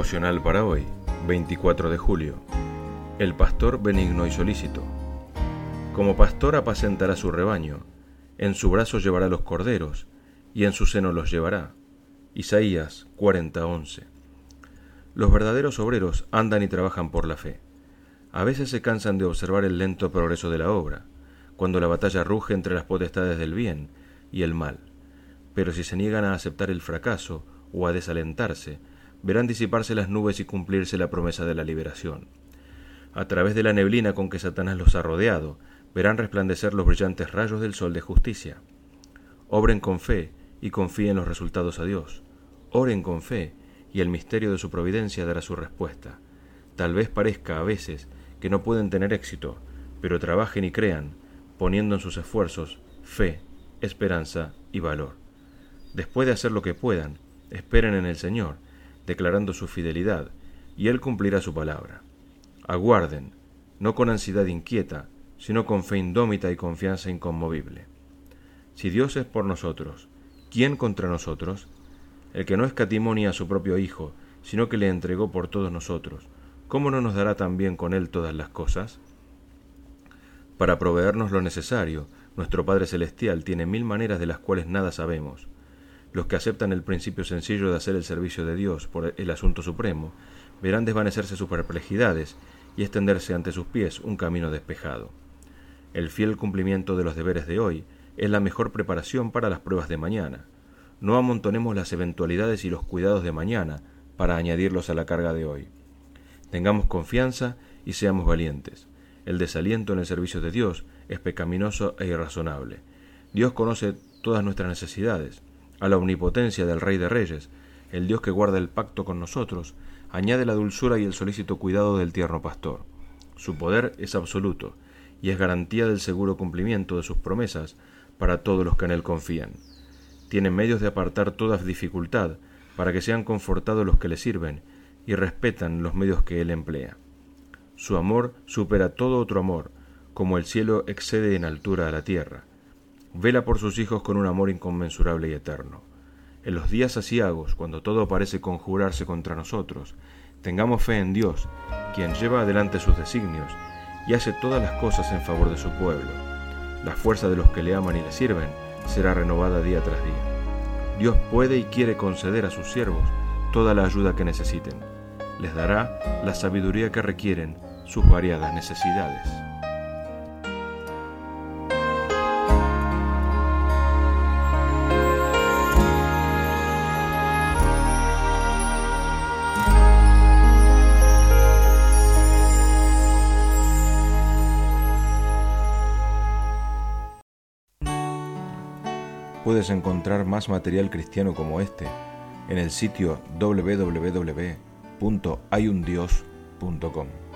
Devocional para hoy, 24 de julio. El pastor benigno y solícito. Como pastor apacentará su rebaño, en su brazo llevará los corderos, y en su seno los llevará. Isaías 40:11. Los verdaderos obreros andan y trabajan por la fe. A veces se cansan de observar el lento progreso de la obra, cuando la batalla ruge entre las potestades del bien y el mal. Pero si se niegan a aceptar el fracaso o a desalentarse, verán disiparse las nubes y cumplirse la promesa de la liberación. A través de la neblina con que Satanás los ha rodeado, verán resplandecer los brillantes rayos del sol de justicia. Obren con fe y confíen los resultados a Dios. Oren con fe y el misterio de su providencia dará su respuesta. Tal vez parezca a veces que no pueden tener éxito, pero trabajen y crean, poniendo en sus esfuerzos fe, esperanza y valor. Después de hacer lo que puedan, esperen en el Señor, declarando su fidelidad, y Él cumplirá su palabra. Aguarden, no con ansiedad inquieta, sino con fe indómita y confianza inconmovible. Si Dios es por nosotros, ¿quién contra nosotros? El que no escatimó ni a su propio Hijo, sino que le entregó por todos nosotros, ¿cómo no nos dará también con Él todas las cosas? Para proveernos lo necesario, nuestro Padre Celestial tiene 1000 maneras de las cuales nada sabemos. Los que aceptan el principio sencillo de hacer el servicio de Dios por el asunto supremo, verán desvanecerse sus perplejidades y extenderse ante sus pies un camino despejado. El fiel cumplimiento de los deberes de hoy es la mejor preparación para las pruebas de mañana. No amontonemos las eventualidades y los cuidados de mañana para añadirlos a la carga de hoy. Tengamos confianza y seamos valientes. El desaliento en el servicio de Dios es pecaminoso e irrazonable. Dios conoce todas nuestras necesidades. A la omnipotencia del Rey de Reyes, el Dios que guarda el pacto con nosotros, añade la dulzura y el solícito cuidado del tierno pastor. Su poder es absoluto y es garantía del seguro cumplimiento de sus promesas para todos los que en él confían. Tiene medios de apartar toda dificultad para que sean confortados los que le sirven y respetan los medios que él emplea. Su amor supera todo otro amor, como el cielo excede en altura a la tierra. Vela por sus hijos con un amor inconmensurable y eterno. En los días aciagos, cuando todo parece conjurarse contra nosotros, tengamos fe en Dios, quien lleva adelante sus designios y hace todas las cosas en favor de su pueblo. La fuerza de los que le aman y le sirven será renovada día tras día. Dios puede y quiere conceder a sus siervos toda la ayuda que necesiten. Les dará la sabiduría que requieren sus variadas necesidades. Puedes encontrar más material cristiano como este en el sitio www.hayundios.com.